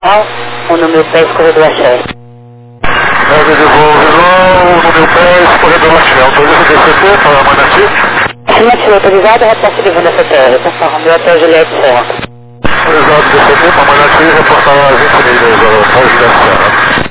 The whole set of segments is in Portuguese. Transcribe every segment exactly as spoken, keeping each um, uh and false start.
O número dez, corredor Axé. Neve de voo visual, número dez, corredor Axé. Autoriza o D C T para a Manati. Afirmativo, autorizado, reporte de voo C T R. Atenção, Romeu Hotel Juliette Serra. Autorizado D C T para a Manati, reportar a vinte milhas ao Hotel Juliette Serra.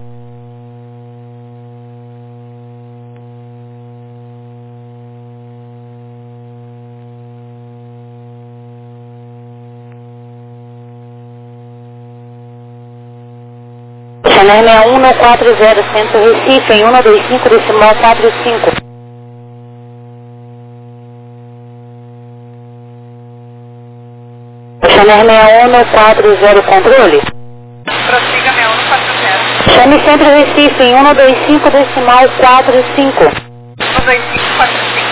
Chanel seis um quatro zero Centro Recife, em cento e vinte e cinco, decimal quatro cinco. Chanel seis um quatro zero, controle. Prossiga seis um quatro zero. Chame Centro Recife, em cento e vinte e cinco, decimal quatro cinco. cento e vinte e cinco, quatro cinco.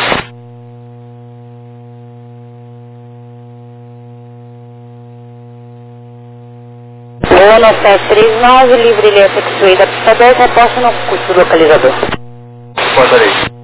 Boa sete três nove, livre ilha sexuída, pista dez, reposta no custo do localizador. Guardarei.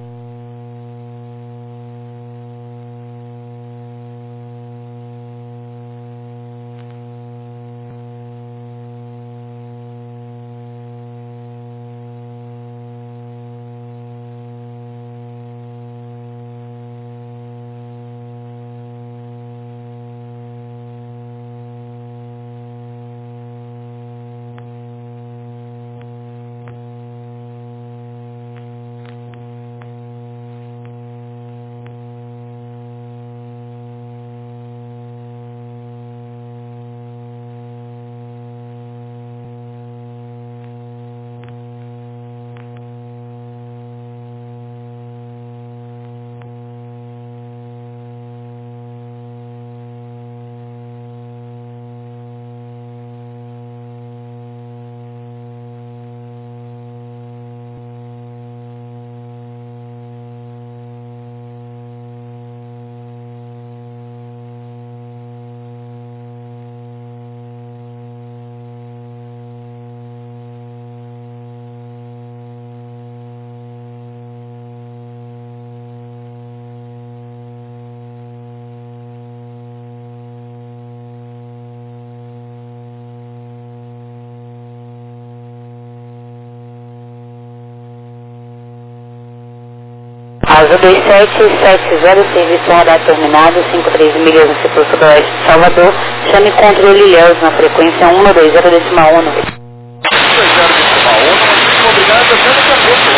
Asa dois sete sete zero, serviço radar terminado, cinco três milhas no setor sudoeste de Salvador. Chame controle Ilhéus na frequência cento e vinte, decimal um. cento e vinte, decimal um, obrigado, até daqui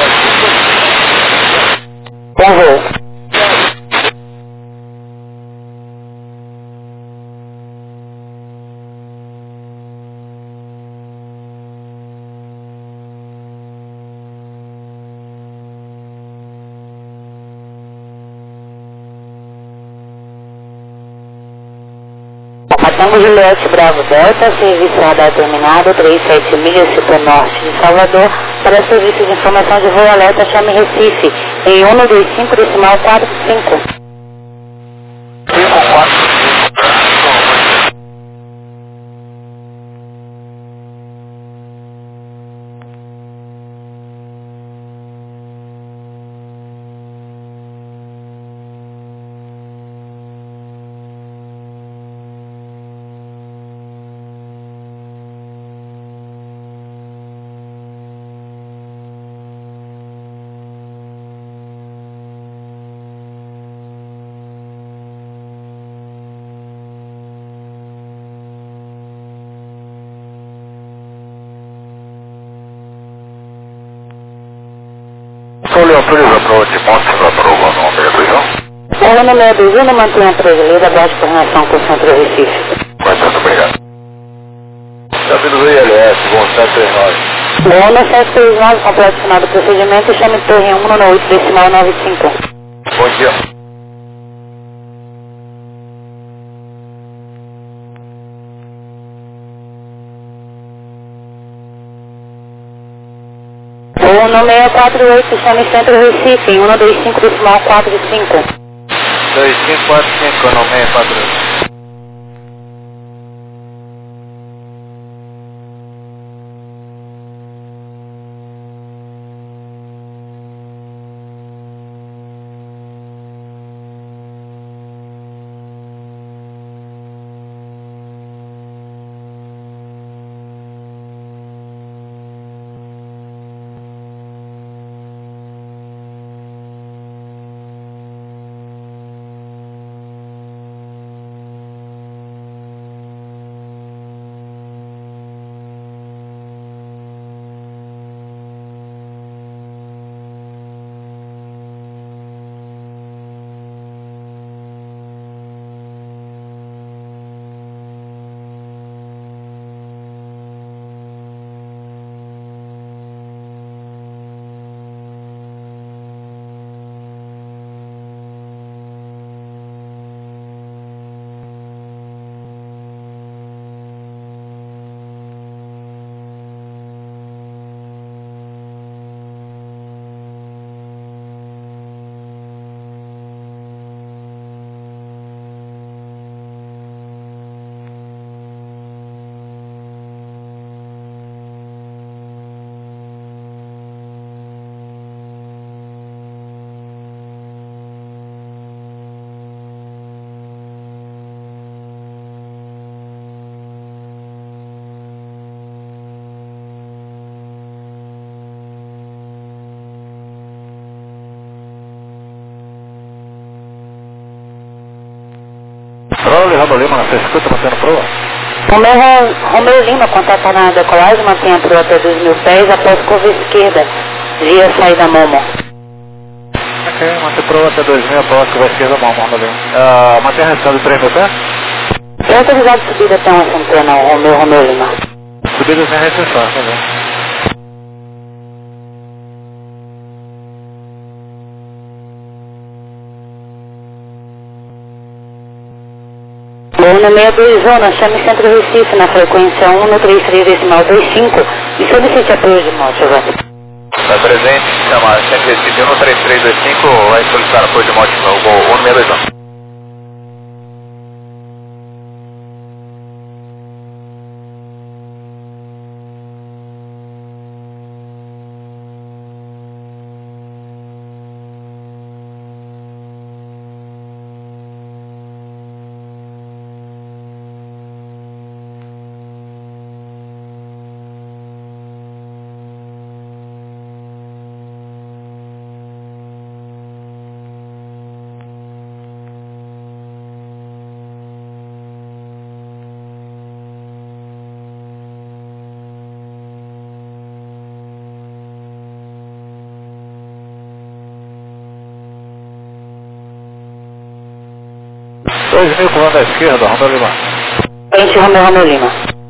a pouco. Bom voo. Tango Juliette Bravo Delta, serviço radar terminado, três sete milhas, setor norte de Salvador. Para serviço de informação de voo alerta, chame Recife, em cento e vinte e cinco, decimal quatro cinco. cinco quatro cinco. Sou lhe autoriza para o Timóteo da prova no meio do João? Ela no meio do Juno mantém a brasileira, baixa coordenação com o Centro Recife. Muito obrigado. Davi I L S, bom sete três nove. Boa sete três nove, completo final do procedimento, chame Torre cento e oito, decimal nove cinco. Bom dia. Boa seis quatro oito, chame Centro Recife, em cento e vinte e cinco, decimal quatro cinco. dois cinco quatro cinco, não seis quatro oito. Romeu Lima, na sua escuta, mantendo proa. Romeu, Romeu Lima, contato na decolagem, mantém a proa até dois mil pés, após curva esquerda, via saída Momo. Ok, mantém proa até dois mil, após curva esquerda Momo, Romeu Lima. Uh, mantém a restrição de três mil pés? É autorizado subida até uma centena, o Romeu, Romeu Lima. Subida sem restrição, tá vendo? Voo no meio dois zona, chame Centro Recife na frequência um no trinta e três decimal vinte e cinco e solicite apoio de mote, vai. Está presente, chama Centro Recife um no trinta e três vinte e cinco, vai solicitar apoio de mote no voo um no meio dois zona. dois mil comando à esquerda, Romeu Lima. Frente, Romeu, Romeu Lima.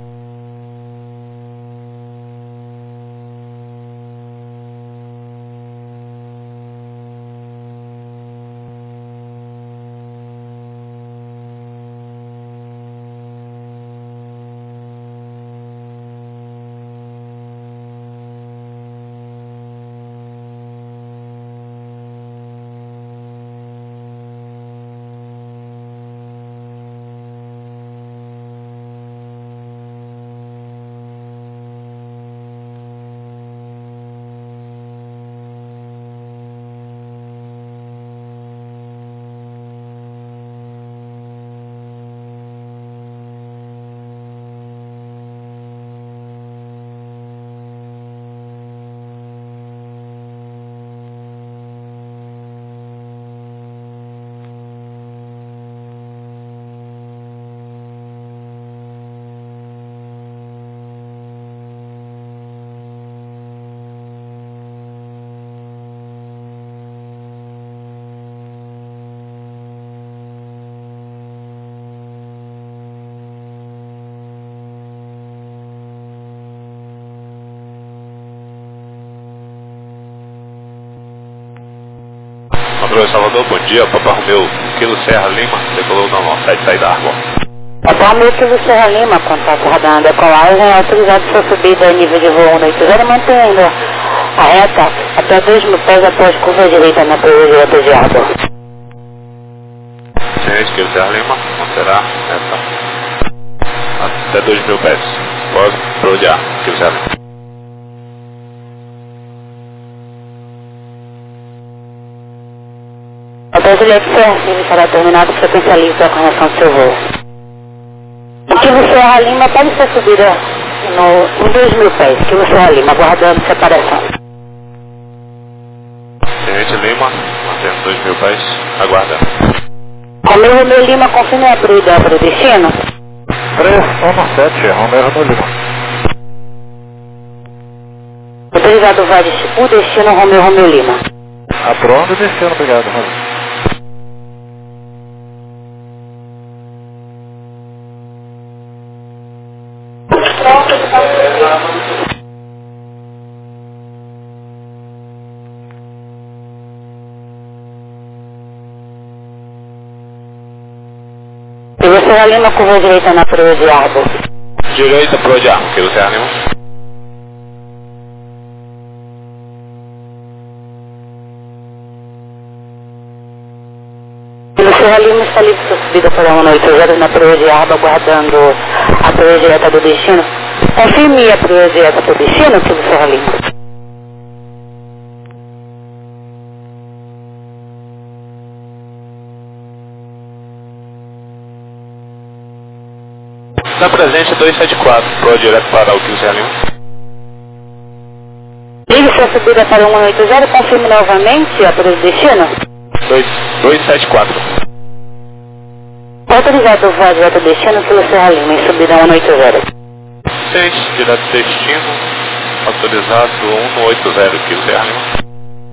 Controle Salvador, bom dia, Papa Romeu, Kilo Serra Lima, decolou normal, site saída Arbor. Papa Romeu, Kilo Serra Lima, contato radar na decolagem, autorizado sua subida a nível de voo um oito zero, mantendo a reta até dois mil pés após curva direita na curva direita de Arbor. Senhor Kilo Serra Lima, manterá reta até dois mil pés, após curva de Arbor, Kilo Serra Lima. Hotel Juliette Serra, sim, será terminado, frequência livre para a correção do seu voo. Kilo Serra Lima pode ser subida no, em dois mil pés, Kilo Serra Lima, aguardando separação. Tenente Lima, mantendo dois mil pés, aguardando. Romeu, Romeu Lima, confirme a brida para o destino. três um sete, Romeu, Romeu Lima. Autorizado vai o destino Romeu, Romeu Lima. Aprovando o destino, obrigado, Romeu. E você ali na curva direita na proa de Arbor. Direita, proa de Arbor, Kilo Serra Lima. Kilo Serra Lima está livre sua subida para um oito zero na proa de Arbor, aguardando a proa direta do destino. Confirme a proa direta do destino, Kilo Serra Lima. Está presente dois sete quatro, proa direto para o Kilo Serra Lima. Ligue sua subida para um oito zero, confirme novamente a proa de destino. dois sete quatro. Autorizado o voo direto destino pelo Serra Lima, em subida um no oito zero. seis, direto destino, autorizado um no oito zero, aqui o Serra Lima.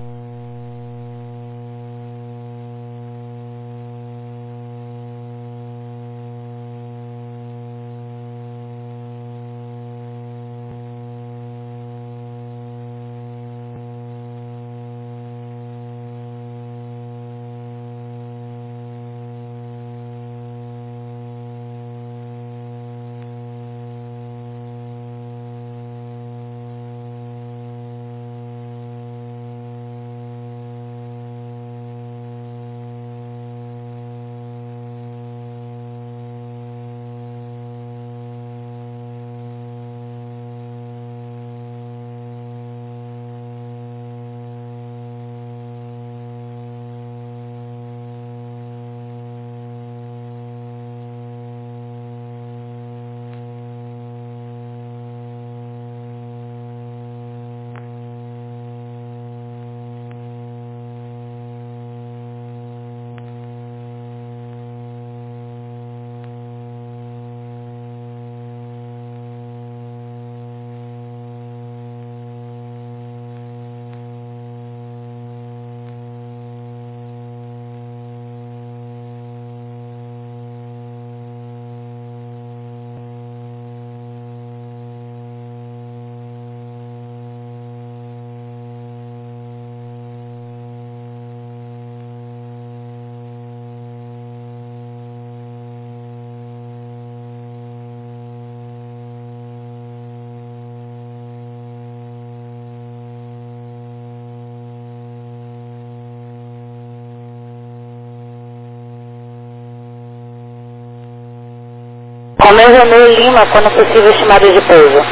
Romeu Romeu Lima, quando possível, estimado de pouso.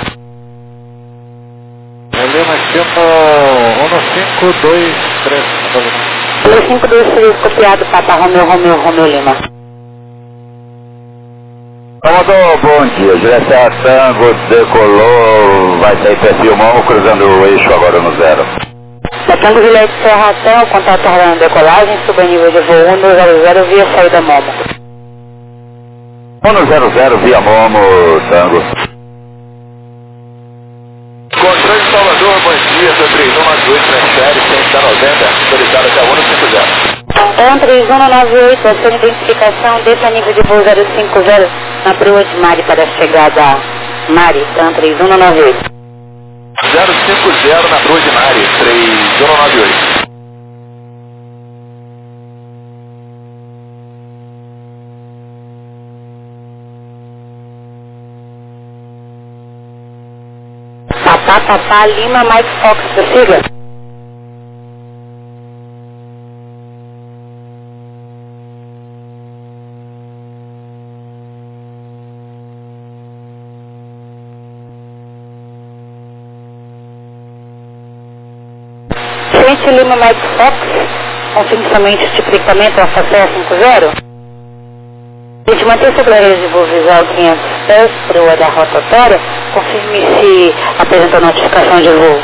Lima, estima um cinco dois três. um cinco dois três, copiado, Papa Romeu Romeu Romeu Lima. Commodore, bom dia. Direção Tango, decolou, vai sair perfil Momo, cruzando o eixo agora no zero. Da Tango Juliette Serra Até, o contato aguardando decolagem, suba nível de voo um zero zero via saída Momo. um zero zero via Momo, Tango. Controle de Salvador, bom dia, seu três um nove oito, transfere, ciência da noventa, autorizado até um cinco zero. É um três um nove oito, a sua identificação, desça nível de voo zero cinco zero na proa de Mari para a chegada Mari, é um três um nove oito. zero cinco zero na proa de Mari, três um nove oito. Papá, papá, Lima, Mike Fox, prossiga. Frente Lima, Mike Fox, confirme somente o tipo de equipamento, Alfa Serra cinco zero. A gente mantém essa clareza de voo visual quinhentos pés, proa da rotatória, confirme se apresenta notificação de voo.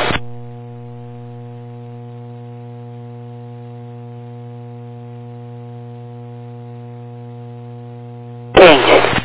Frente.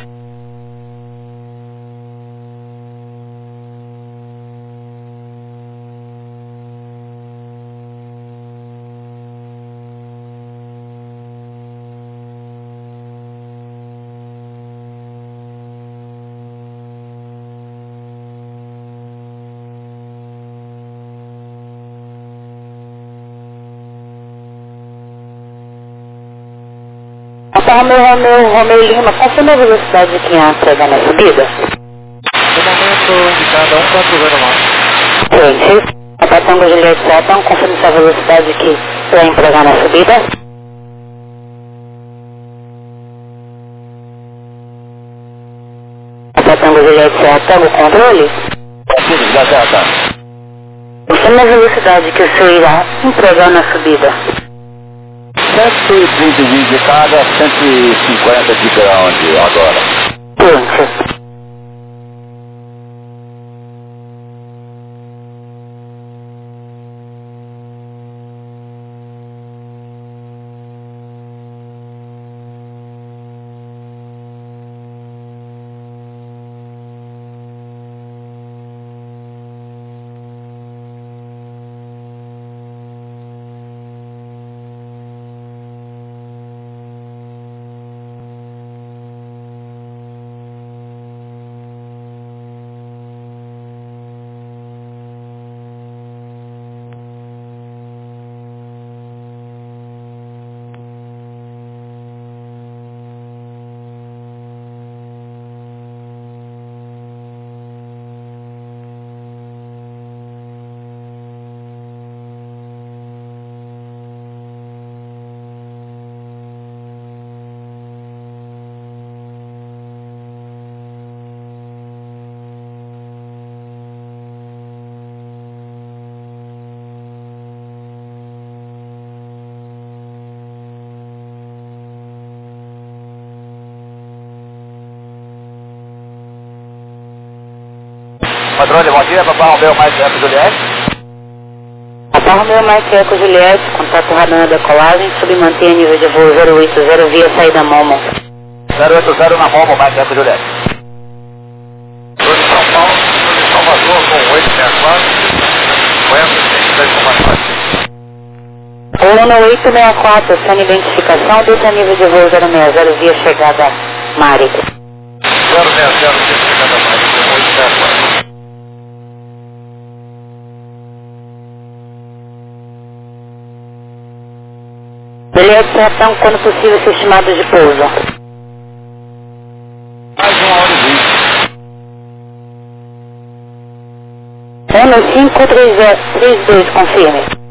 Papa Romeu Romeu Romeu Lima, confirma a velocidade de quinhentos pés na subida. No momento indicado um quatro zero nove. Frente. Papa Tango Juliette Serra, confirme sua velocidade que vai empregar na subida. Papa Tango Juliette Serra, Tango, controle. Sim, já já, tá. Confirme a velocidade que o senhor irá empregar na subida. cento e trinta de indicada, cento e cinquenta de ground agora. Frente. Padrone, bom dia, Papai Romeu, Mike Eco Juliette. Papai Romeu, Mike Eco Juliette, contato radar decolagem, submantém nível de voo zero oito zero via saída Momo. zero oito zero na Momo, Mike Eco Juliette. Estou de São Paulo, estou de Salvador com oito seis quatro, cinquenta, seis mais quatro. Poluno oito seis quatro, sem identificação, desça nível de voo zero seis zero via chegada Mari. zero seis zero via chegada Mari, oito seis quatro. Beleza, sertão, quando possível, ser estimado de pouso. Mais uma hora e vinte. um cinco três dois, confirme.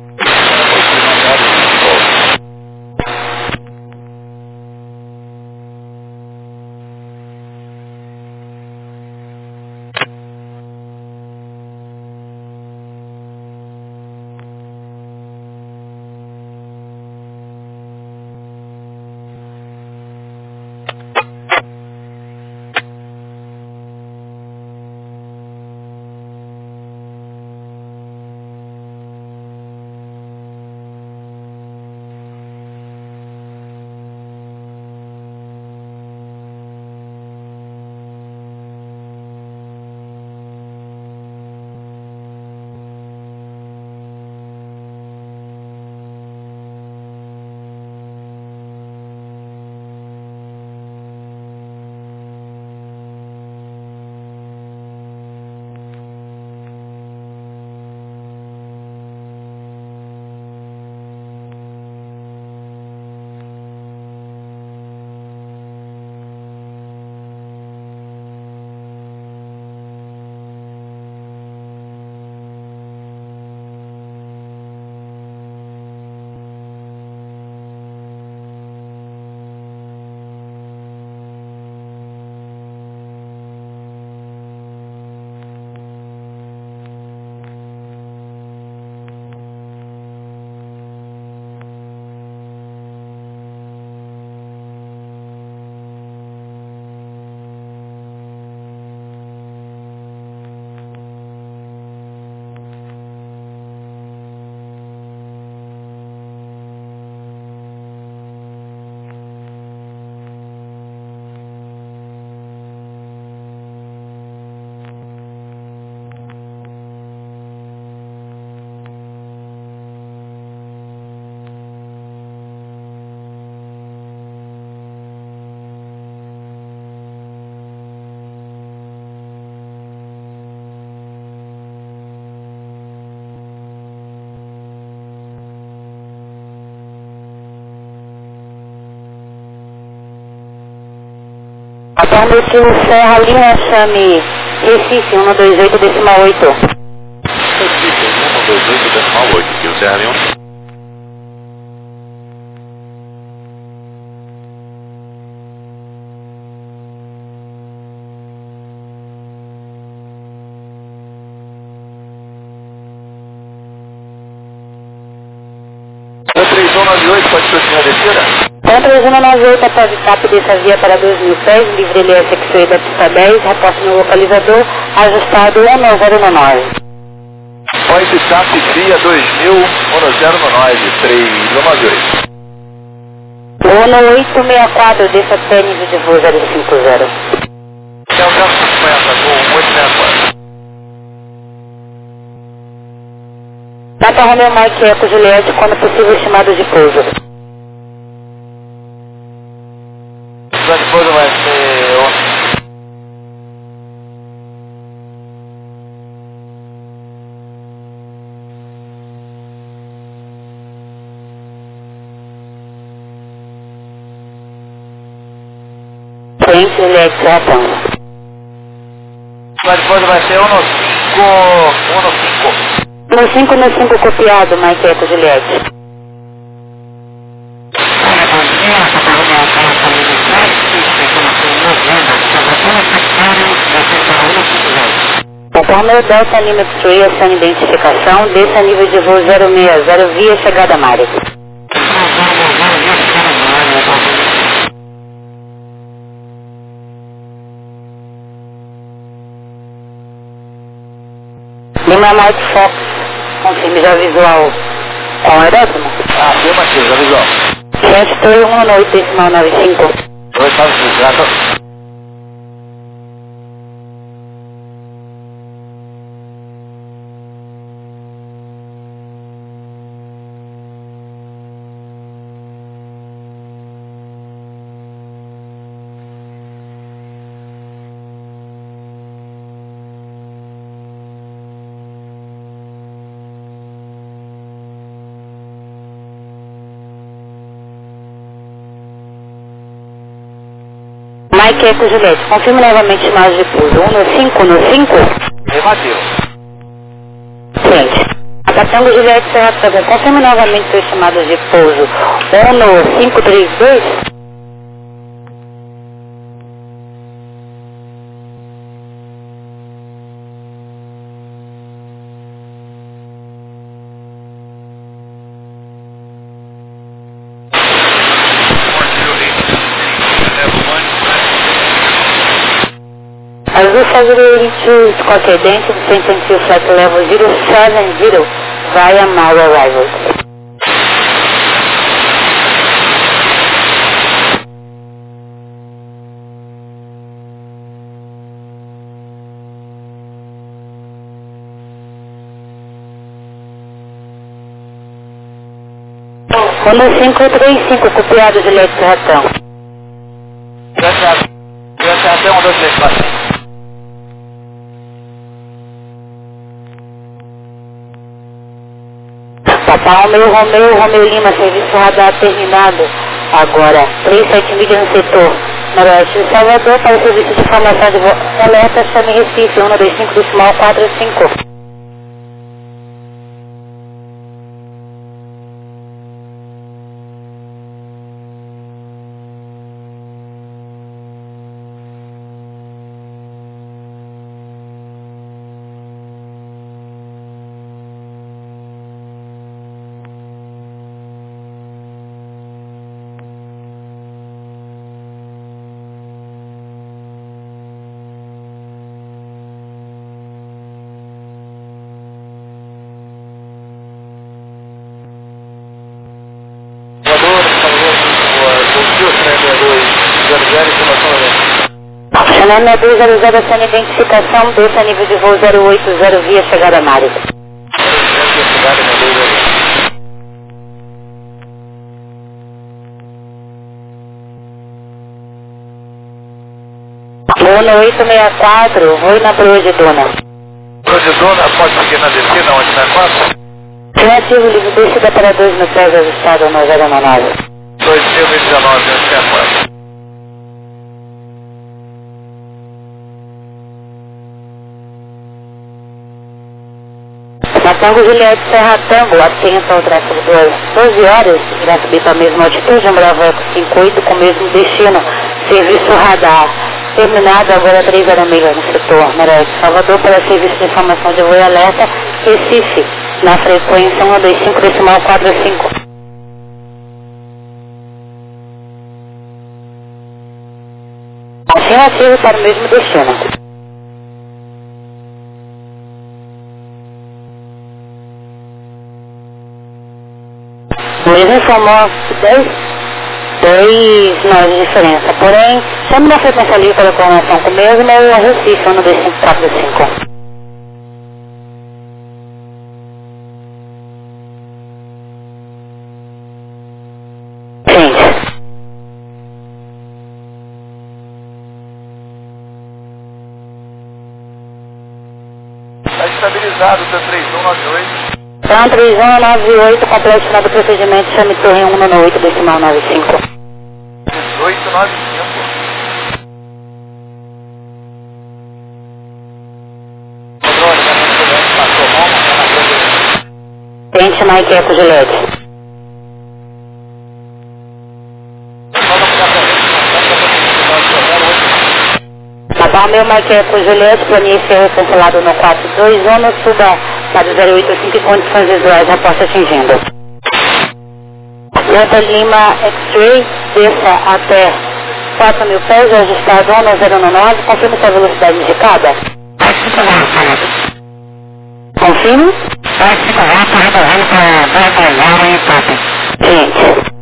Papai Motivo Serra, linha Chame, Recife, um dois oito decimal oito. Recife, um dois oito decimal oito, aqui o Serra Leão. três um nove oito, pode prosseguir a descida? três um nove oito, após o TAP dessa via para dois mil pés, livre L S X da pista dez, reporte no localizador, ajustado um zero nove. Point TAP via dois mil, um zero nove, três um nove oito. um oito seis quatro, desça até nível de voo zero cinco zero. É o zero cinquenta, com oito seis quatro. Papa Romeo Mike Eco Juliette, quando possível, estimado de pouso. Sua esposa vai ser ontem. Frente Juliette, Sertão. Sua esposa vai ser um no cinco, um no cinco. No cinco no cinco copiado, Mike Eco Juliette. Papai Romeo Delta Lima X-Ray, essa identificação, desça nível de voo zero seis zero via chegada Mari. Lima Mike Fox, confirme já visual com aeródromo. Ah, afirmativo, já visual. Sete três um nove oito decimal nove cinco. Dois nove cinco, já Mike Eco Juliette, confirme novamente mais de pouso. um no cinco no cinco. afirmativo. Frente. Acatango Juliette Serra Tango, confirme novamente seus chamados de pouso. um no cinco três dois. Azul February to Squawk Identity, Sentency Flight Level zero seven zero via Mau Arrival. um cinco três cinco, copiado de leite de ratão. Já já até um, dois, três, quatro. Papai Romeu, Romeu, Romeu Lima, serviço radar terminado. Agora, três sete milhas no setor noroeste de Salvador para o serviço de informação de voo. Alerta, chame Recife, um dois cinco decimal quatro cinco. Chanel dois zero zero, sem identificação, desça a nível de voo zero oito zero via chegada a Mário. Luna oito seis quatro, voo na Proa de Dona. Proa de Dona, pode seguir na descida, onde na quatro? Relativo, livre descida para dois no pés ajustado no zero nove. dois mil e dezenove, onde é quatro? Na Tango Juliette Serra Tango, atento ao tráfego doze horas, irá subir para a mesma altitude, um Bravo Eco cinco oito com o mesmo destino, serviço radar, terminado agora três horas e meia no setor noroeste Salvador para serviço de informação de voo e alerta, Recife, na frequência um dois cinco decimal quatro cinco. Afirmativo para o mesmo destino. Mesmo informou dez, dez nós de diferença, porém, chame na frequência livre para a coordenação com o mesmo e o Recife, um dois cinco quatro cinco. Frente. Está estabilizado, T três um nove oito. Então, três um nove oito, completo final do procedimento, chame torre um nove oito, decimal nove cinco. dezoito nove cinco. Frente, Mike Eco Juliette. Papai meu, Mike Eco Juliette, planeia ser cancelado no quatro dois um, suba para zero oito cinco e condições visuais, reporte atingindo. Delta Lima X-Ray, desça até quatro mil pés, ajustado um zero nove, confirme sua velocidade indicada. Confirme. Confirme. Pode se colocar para retornar para Barbalhar em Top. Gente.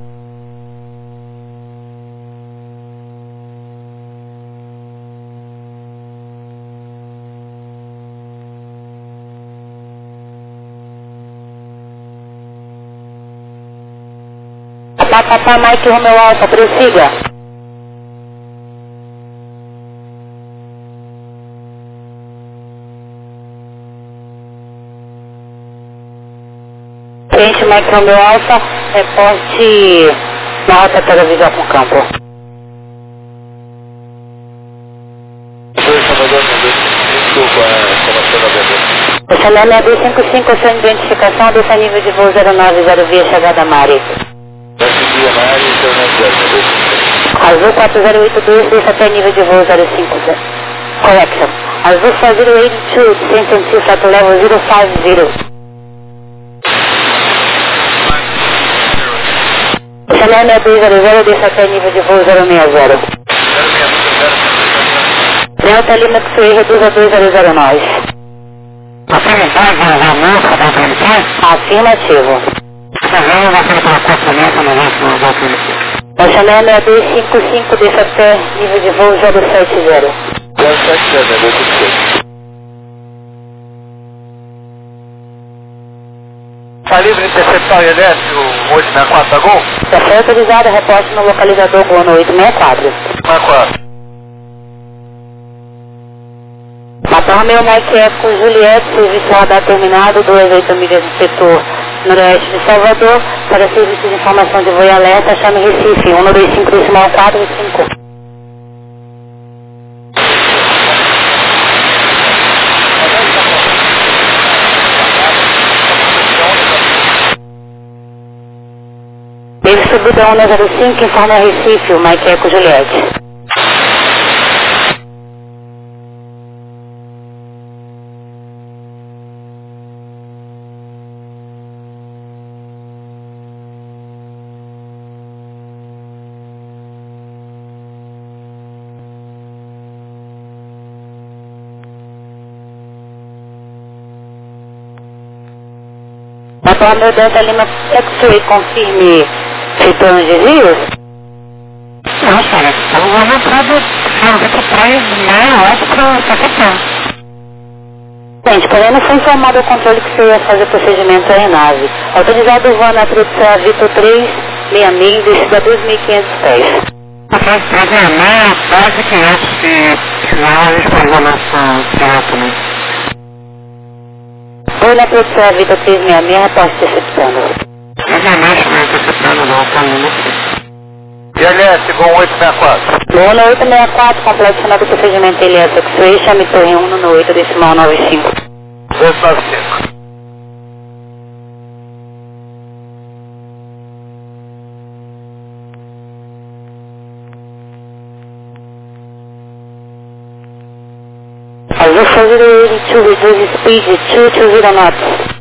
Papá Mike Romeu Alfa, prossiga. Frente Mike Romeu Alfa, reporte na rota televisão com campo. Oi, Salvador, desculpa, informação da B B. O Chanel é B cinco cinco, sua identificação desse nível de voo zero nove zero via chegada Mari. Azul quatro zero oito dois, desça até nível de voo zero cinco zero. Correction. Azul quatro zero oito dois, descend to flight level zero five zero. Chanel seis dois zero zero, desça até nível de voo zero seis zero. Delta Lima X Ray, reduz a dois zero zero nove. Afirmativo. O Chanel seis dois cinco cinco, desça até nível de voo zero sete zero. zero sete zero, né? Está livre de interceptar o I L S, o oito seis quatro da Gol? Já foi autorizado, reporte no localizador Gol no oito seis quatro. oito seis quatro. Papa Romeo Mike Eco Juliette, serviço radar terminado, duas oito milhas do setor noroeste de Salvador, para serviço de informação de voo e alerta, chame Recife, um dois cinco decimal quatro cinco. Ele subiu da onda zero cinco, informa Recife, o Mike Eco Juliette. Papa Romeo Delta Lima X-Ray, confirme retorno de desvios? Não, senhora, eu vou na prova fazer trás meia hora para capitão. Gente, porém não foi informado ao controle que você ia fazer procedimento aí na nave. Autorizado o voo na tradução Vitor três seis seis, descida a dois mil e quinhentos pés. Atrás de trás é meia, quase quinhentos e final a gente pode nossa terra também. Oi, na produção Vitor três seis seis, reporte interceptando. Mas não mexe, não interceptando não, tá muito. I L S, Gol oito seis quatro. Gol no oito seis quatro, complexo final do procedimento I L S X-Ray, chame torre um no oito decimal nove cinco. dois nove cinco. Azul four zero eight two, reduce speed two two zero knots.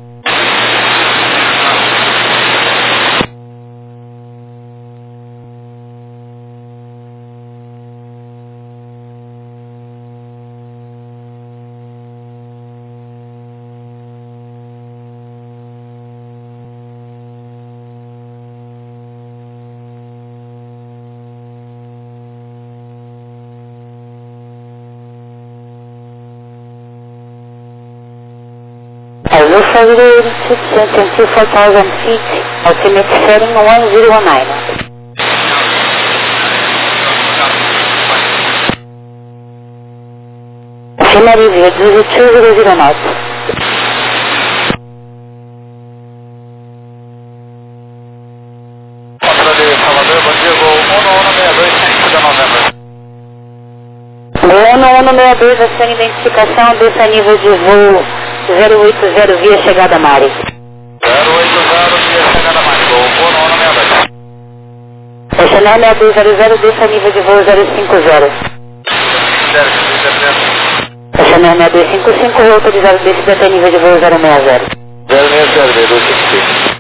Azul four zero eight two, descend to four thousand feet, altimeter setting one zero nine. Finalize, reduce two zero zero knots. Contra de Salvador, bom dia, Gol um um seis dois, cinco de novembro. Gol um um seis dois, a sua identificação desse nível de voo zero oito zero via chegada Mari. zero oito zero via chegada Mari, Gol um um seis dois. O Chanel seis dois zero zero, desse nível de voo zero cinco zero. O Chanel seis dois cinco cinco, voo autorizado desse até nível de voo zero seis zero. zero seis zero, dois cinco cinco.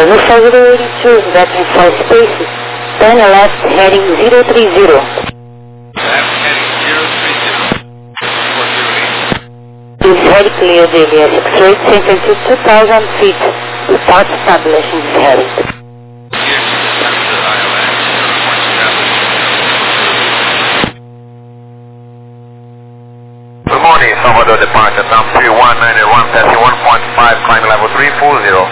Azul four zero eight two, Veteran four Space, turn left heading zero three zero. Left heading zero three zero. four zero eight. Is head clear, D V S six eight, center to two thousand feet. Start establishing this heading. Here to the I L S, report established. Good morning, Salvador departure, Tom three one nine one, passing one point five, climb level three four zero.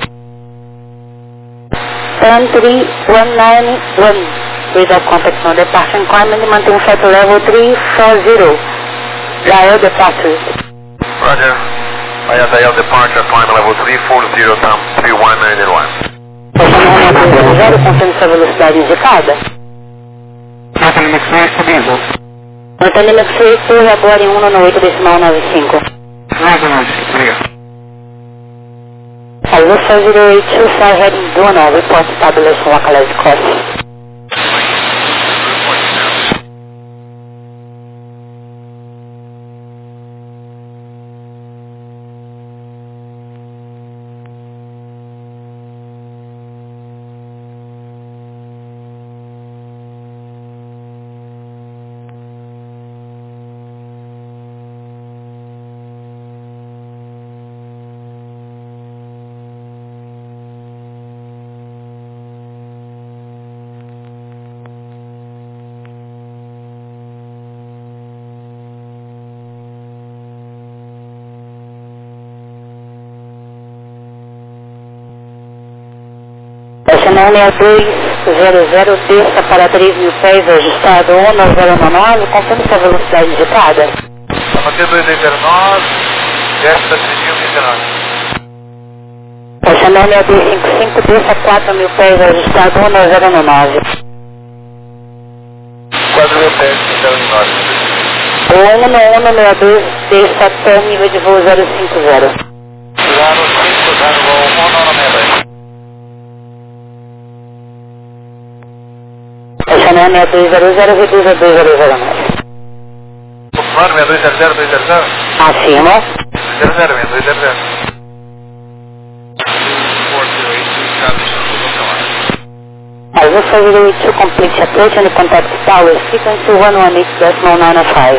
Turn three one nine one. Radar contact no departure and climb and maintain flight level three four zero. Dial departure. Roger. I have dial departure, climb level three four zero, Tom three one nine one. Zero, contendo sua velocidade indicada. Mantendo emissão estabilizou. Mantendo emissão estabilizou agora em um nove oito decimal nove cinco. nove nove, obrigado. Azul four zero eight two, fly heading Duna, report establishing localized course. Nacional seis dois zero zero, desça para três mil pés, ajustado um nove zero nove, confirme sua velocidade indicada. Manter dois zero nove, desce para três mil dezenove. Nacional seis dois cinco cinco, desça quatro mil pés, ajustado um nove zero nove. quatro mil pés, zero nove. O um um seis dois, desça até nível de voo zero cinco zero. zero cinco zero, voo um nove dois. Nacional seis dois zero zero, reduz a dois zero zero nove. Confirmando, seis dois zero zero, dois zero zero. Acima. zero zero, seis dois zero zero. four zero eight two, establish on the localize. Azul four zero eight two, complete approach and contact tower, frequency one one eight decimal nine five.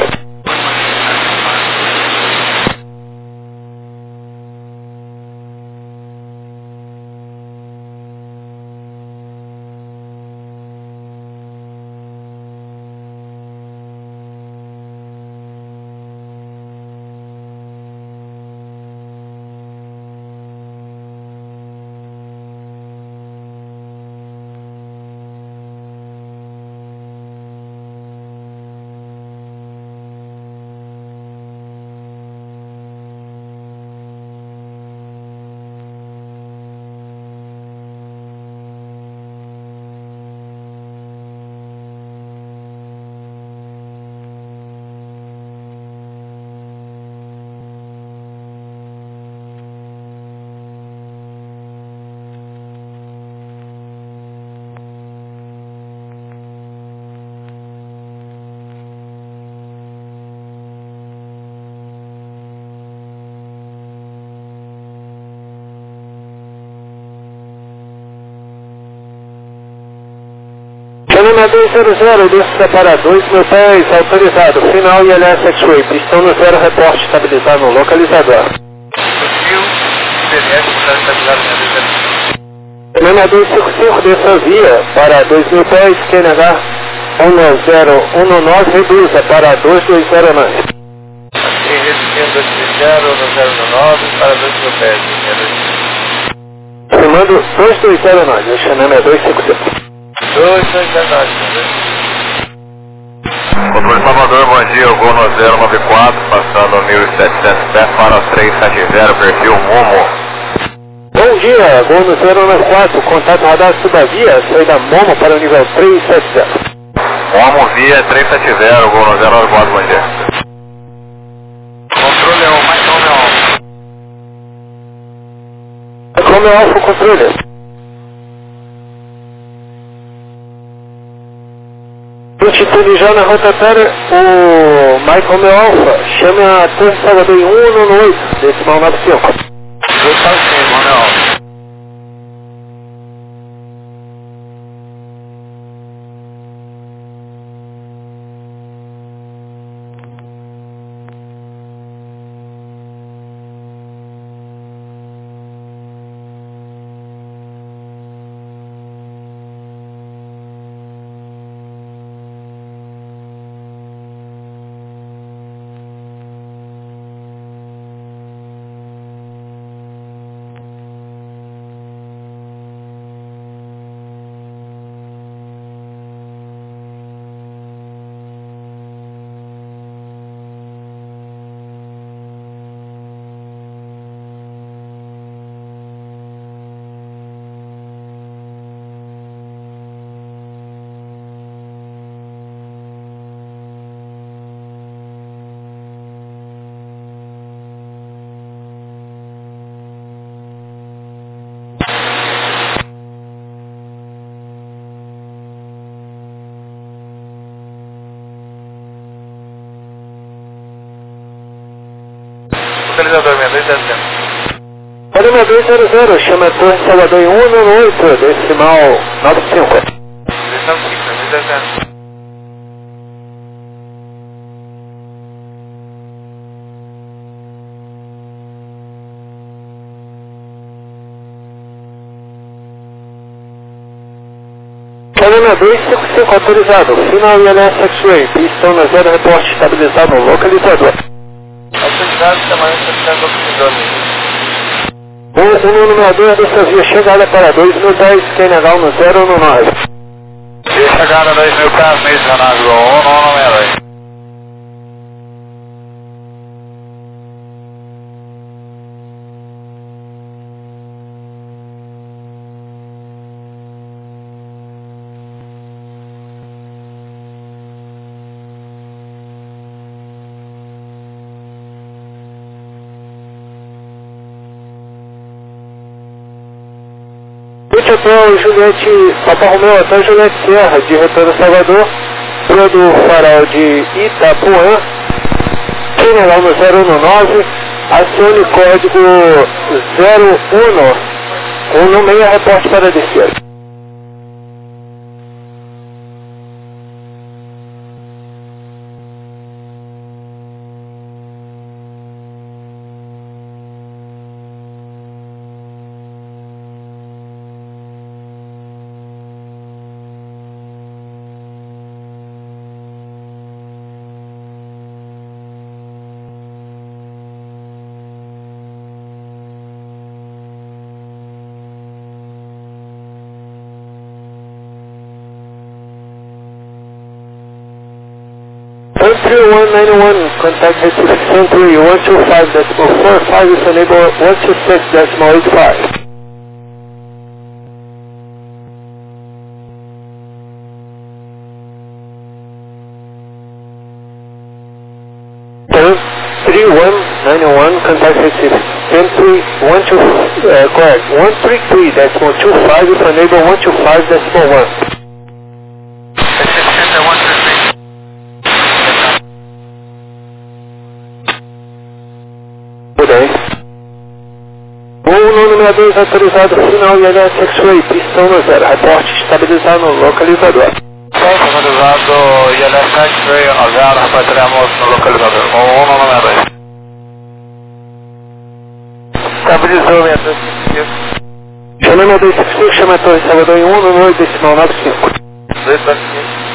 Lima dois zero zero, desça para dois mil pés, autorizado. Final I L S X-Ray, pistão no zero, reporte estabilizado no localizador. Lima dois cinco cinco, desça via para dois mil pés, Q N H um zero um nove, reduza para dois dois zero nove. Aqui, reduzindo dois dois zero, um zero nove para dois mil pés. Comando dois dois zero nove, o Xanana é dois cinco cinco. dois dois zero nove. Controle Salvador, bom dia, o Gol no zero nove quatro, passando mil e setecentos pés para três sete zero, perfil Momo. Bom dia, Gol no zero nove quatro, contato radar subavia, saída Momo para o nível três sete zero. Momo via três sete zero, Gol no zero nove quatro, bom dia. Controle é o mais Romeo Alfa. Romeo Alfa, controle. Instituto já na rotatória, o Mike Romeo Alfa, chame a Torre Salvador em um nove oito, decimal nove cinco. dois sete cinco, Romeo Alfa. Canadá dois zero zero, chama a Torre Salvador em um nove oito, decimal nove cinco. Decimal cinco, dezenove. Canadá dois cinco cinco autorizado, final I L S X-Ray, pistão na zero, reporte estabilizado no localizador. Autorizado, tamanho está localizado. O número dessa via chegada para dois mil e dez, Q N H no zero um nove. Via chegada dois mil e dez, mês na água, um nove. Hotel Juliette, Papa Romeu, Hotel Juliette Serra, de retorno a Salvador, Pro do Farol de Itapuã, Q N H no zero um nove, acione código zero um, um no meia, reporte para descer. one three one nine one, contact Recife Century one two five decimal four five, is enable one two six decimal eight five. three one nine one, contact Recife Century one two, uh, correct, one three three decimal two five, is enable one two five decimal one. um dois autorizado, final I L S X-Ray, pistão no zero, reporte estabilizado no localizador. Autorizado I L S X-Ray no zero, reportaremos no localizador, um nove dois. Estabilizou, minha dois. Chama dois cinco cinco, chama a Torre Salvador em um nove oito, decimal nove cinco. dois cinco cinco.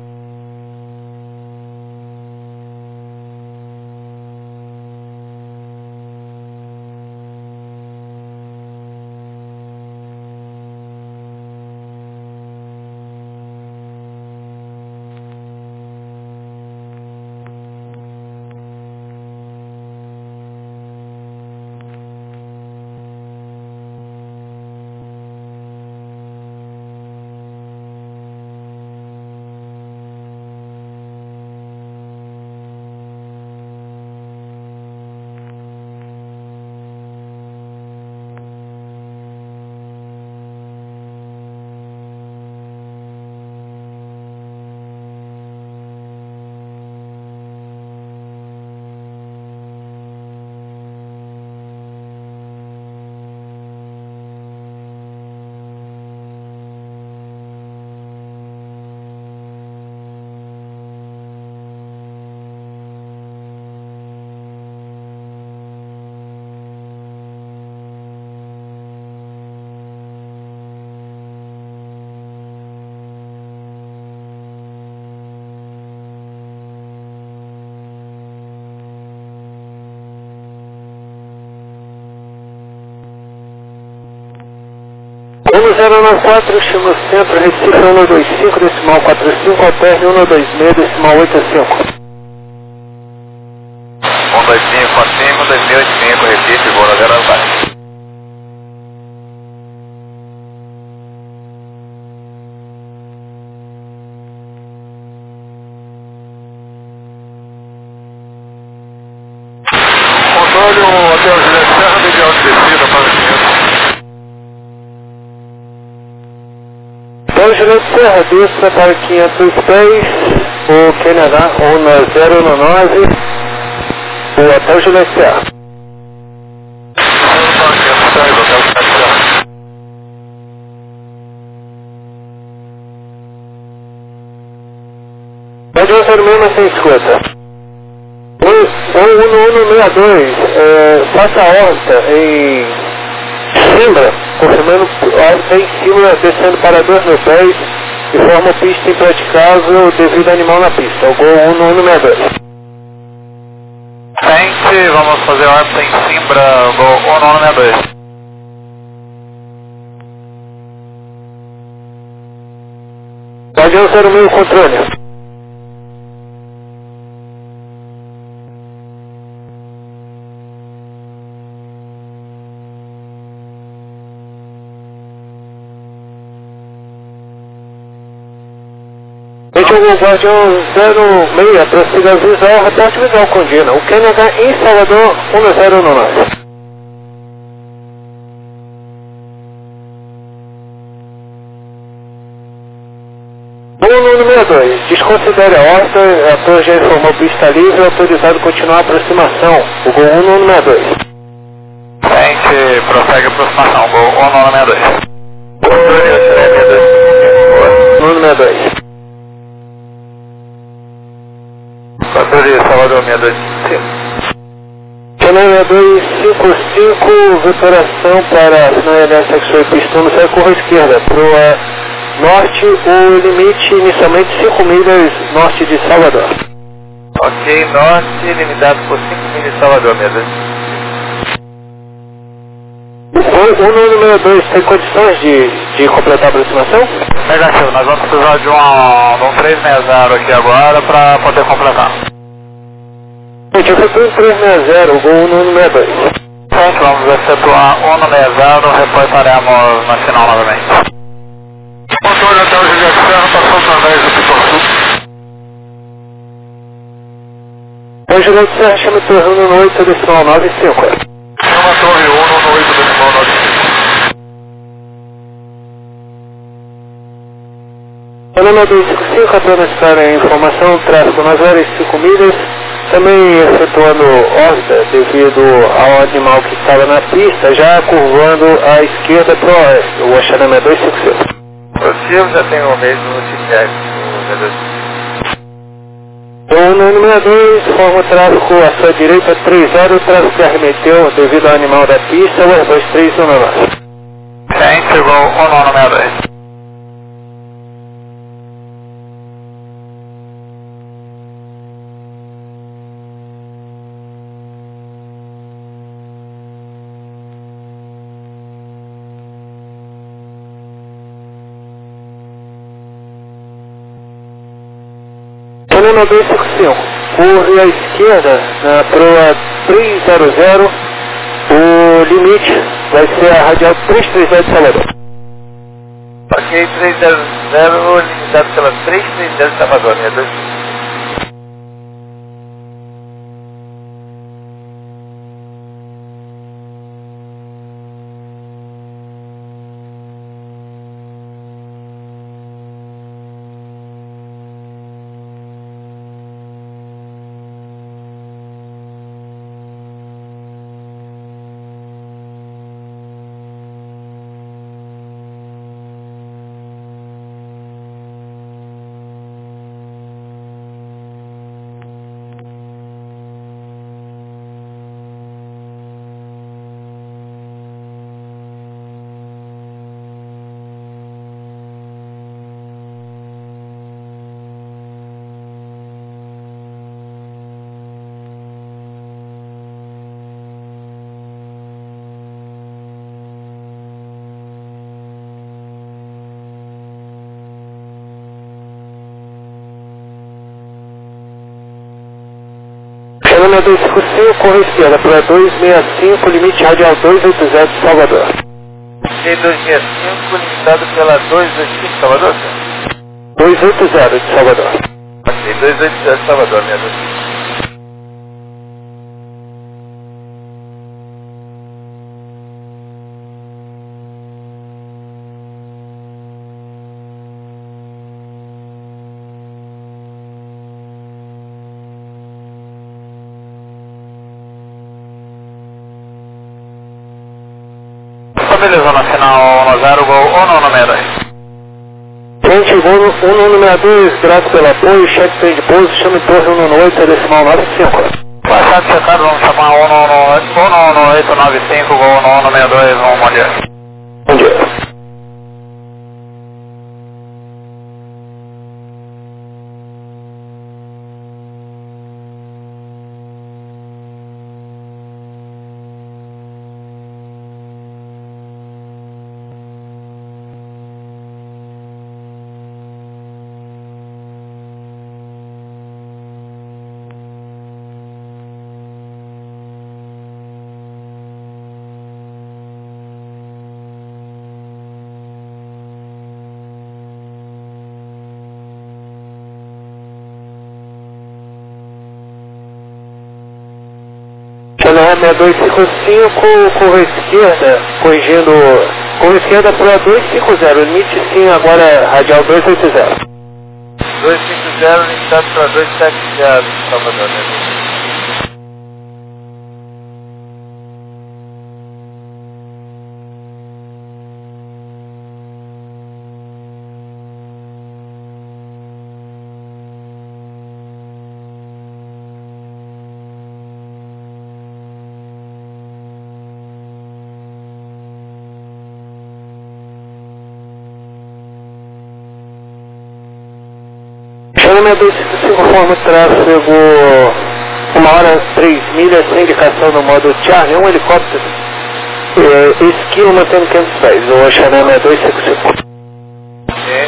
um zero nove quatro, chama centro, Recife um dois cinco, decimal quatro cinco, alterne um dois seis, decimal oito cinco. um dois cinco, quatro cinco, dois mil e oitenta e cinco, Recife, Bora zero quatro. Controle o Hotel Juliette Serra, medial de descida para o quinhentos. Hotel Juliette Serra, desça para quinhentos pés, o Q N H um zero um nove, o Hotel Juliette Serra. quinhentos, sem escuta. um um um seis dois, é, faça a órbita em Simbra, confirmando a órbita em cima, descendo para dois mil pés e forma pista impraticável devido a animal na pista. O Gol um um um seis dois. Frente, vamos fazer a órbita em Simbra, Gol um um um seis dois. Guardião zero mil, controle. O Guardião zero seis, prossiga visual, reporte visual com Dina. O Q N H em Salvador, um zero um nove. um um um seis dois, desconsidere a órbita, a torre já informou pista livre, autorizado a continuar a aproximação. O Gol um um um seis dois. Frente, prossegue a aproximação, Gol um um um seis dois. um um um seis dois. Controle Salvador seis dois cinco. seis dois cinco cinco, vetoração para sinal L S X-Ray Pistão no céu, curva à esquerda, para o norte, o limite inicialmente cinco milhas norte de Salvador. Ok, norte, limitado por cinco milhas de Salvador, seis dois. O um um seis dois tem condições de, de completar a aproximação? Negativo, nós vamos precisar de um, de um três seis zero aqui agora para poder completar. Gente, eu fui um três seis zero, o Gol um um seis dois. Pronto, vamos efetuar um um seis zero, reportaremos na final novamente. Controle até o Juliette Serra, passou através do Pitor Sul. O Juliette Serra chama o torre um um oito, decimal nove cinco. Chama a torre um um oito, decimal nove cinco. O nome é dois cinco cinco, apenas para informação, tráfego nas horas cinco milhas, também efetuando órbita devido ao animal que estava na pista, já curvando à esquerda para o oeste, o Oxanama é dois cinco cinco. Positivo, já tem o mesmo noticiário. O um um seis dois forma o tráfego à sua direita três zero, o tráfego que arremeteu devido ao animal da pista, o Airbus três um nove. Frente, chegou um um seis dois. Cinema dois cinco cinco, curve à esquerda na proa três zero zero, o limite vai ser a radial três três zero de Salvador. Ok, três zero zero, limitado pela três três zero de Salvador, seis dois. Cinema dois cinco cinco, curva à esquerda, proa dois seis cinco, limite radial dois oito zero de Salvador. Ok, dois seis cinco, limitado pela dois dois cinco de Salvador? dois oito zero de Salvador. Ok, dois oito zero de Salvador, seis dois. Beleza, na final um zero, Gol um um seis dois. Chegou no um nove seis dois, graças pelo apoio, cheque trem de pouso, chame torre um nove oito, decimal nove cinco. Passado checado, vamos chamar um nove oito nove cinco, gol um nove seis dois, um bom dia. Bom dia. Channel seis dois cinco cinco, curva esquerda, corrigindo, curva esquerda para dois cinco zero, limite sim, agora radial dois oito zero. dois cinco zero, limitado para dois sete zero, Salvador, né? Channel seis dois cinco cinco, forma tráfego uma hora três milhas, sem indicação no modo Charlie, um helicóptero, é, esquilo mantendo quinhentos pés, ou Channel seis dois cinco cinco. É,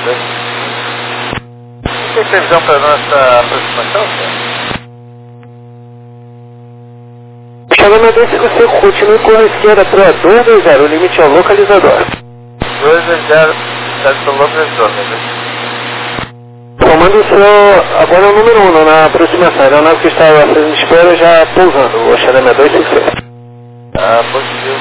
tem previsão para a nossa aproximação, senhor? Channel seis dois cinco cinco, continue com a esquerda para dois dois zero, o limite é o localizador. dois dois zero, está para o localizador, né? Comando o senhor, agora é o número um na aproximação, a aeronave que estava fazendo espera já pousando, o Channel seis dois cinco cinco. Ah, positivo.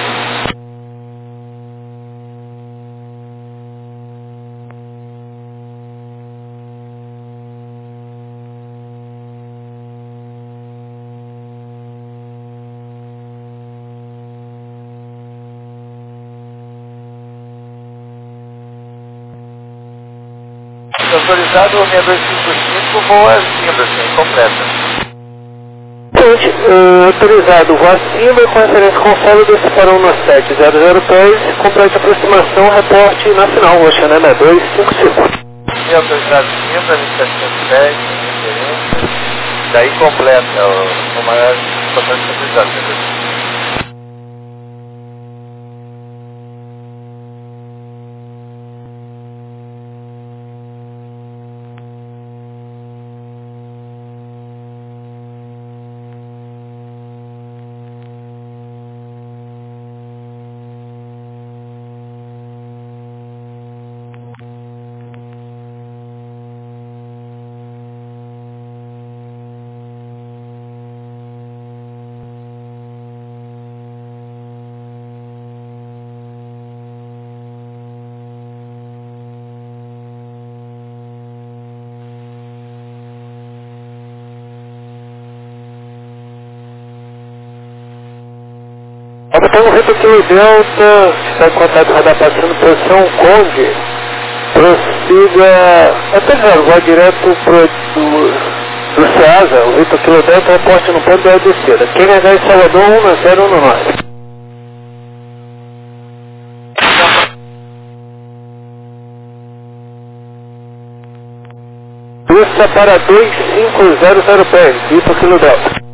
Autorizado o seis dois cinco cinco, voa acima, assim, completa. Gente, uh, autorizado, voa acima e com referência com solo desse para um sete zero zero pés, complete aproximação, reporte na final, o Channel seis dois cinco cinco. E autorizado acima, para mil e setecentos pés, referência, daí completa o, o maior importante autorizado. Então, repetindo Delta, está em contato com a radar passando, posição Conde, prossiga, até já, vai direto pro, do, do Ceasa, o Vitor Kilo Delta, reporte no ponto da descida. Q N H em Salvador, um zero um nove. Pista para dois cinco zero zero pés, Vitor Kilo Delta.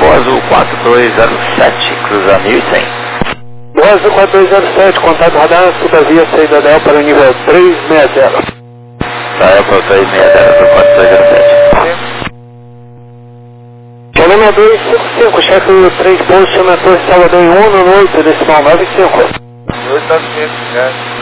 Boa Azul quatro dois zero sete, cruza mil e cem. Boa Azul quatro dois zero sete, contato radar, suba via saída da E L para o nível três seis zero. Da E L para o três seis zero do quatro dois zero sete. Coluna dois cinco cinco, chefe três posto na Torre Salvador em um no oito, decimal nove cinco. oito nove cinco, né?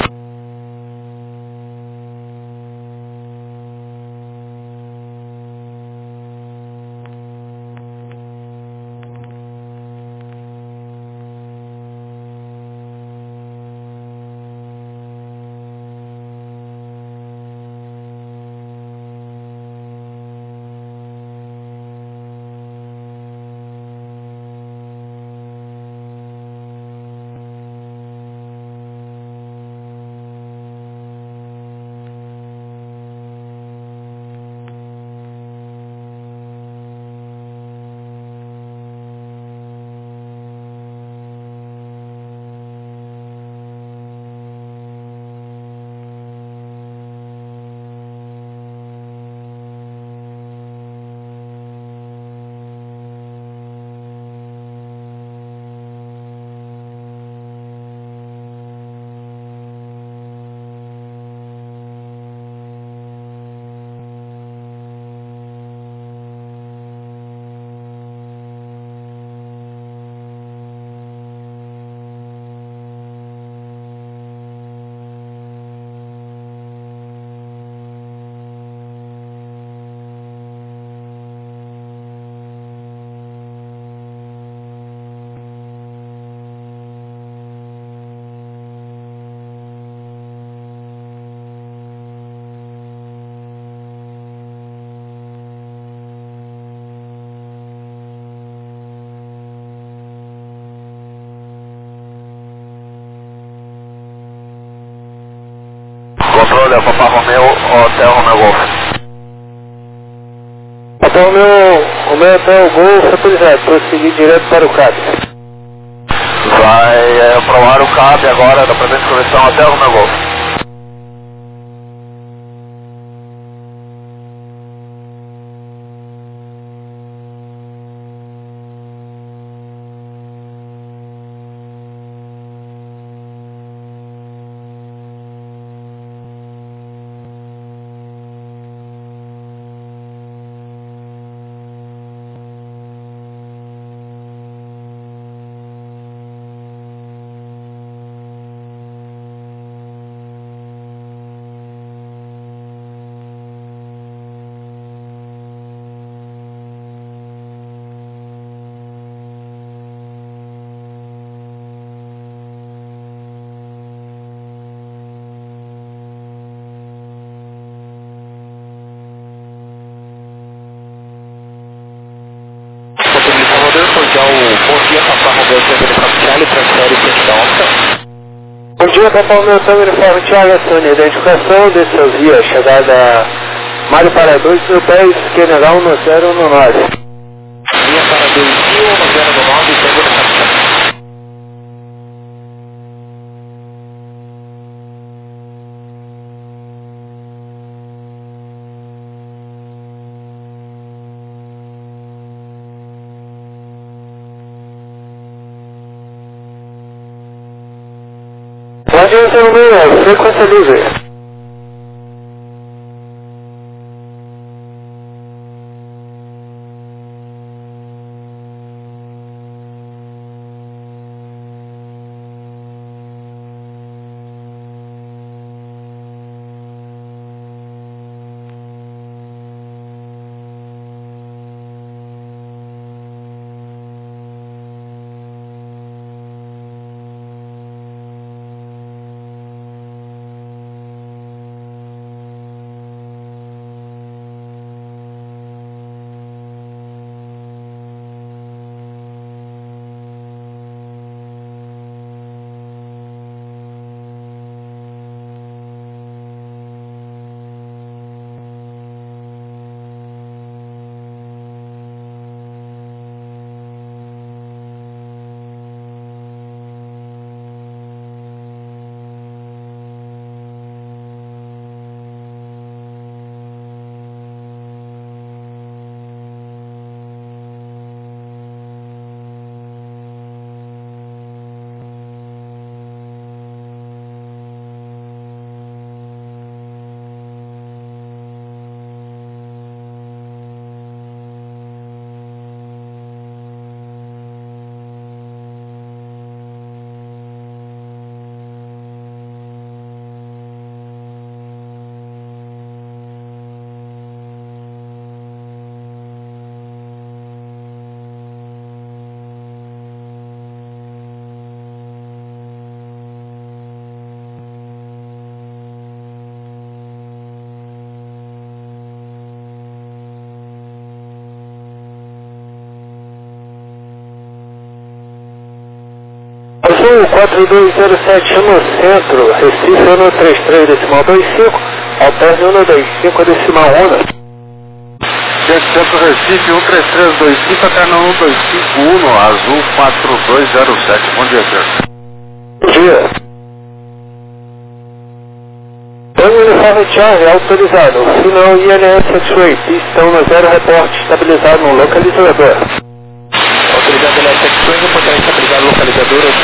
Controle, Papa Romeo, Hotel Romeo Golf. Hotel Romeo, Romeo Hotel Golf, autorizado, prosseguir direto para o C A B. Vai é, para o ar o C A B agora, da presente conexão Hotel Romeo Golf. Bom dia, Papa Romeo, Uniforme Charlie, transfere frente da onça. Bom dia, Papa Romeo, Uniforme Charlie, acione identificação de seu via, chegada Mário para dois mil pés, general no zero no nove. Via para dois mil, no zero no nove, segunda capitã. Bom dia, seu Romeo, frequência livre. Sul quatro dois zero sete no centro, Recife um três três decimal dois cinco, alterne um dois cinco decimal um. Centro Recife um três três dois cinco, alterna um dois cinco um, azul quatro dois zero sete. Bom dia, senhor. Bom dia. Tango Uniforme Charlie, autorizado. Final I L S X-Ray, pistão no zero, reporte estabilizado no localizador. Autorizado L S X-Ray, reportar estabilizado no localizador.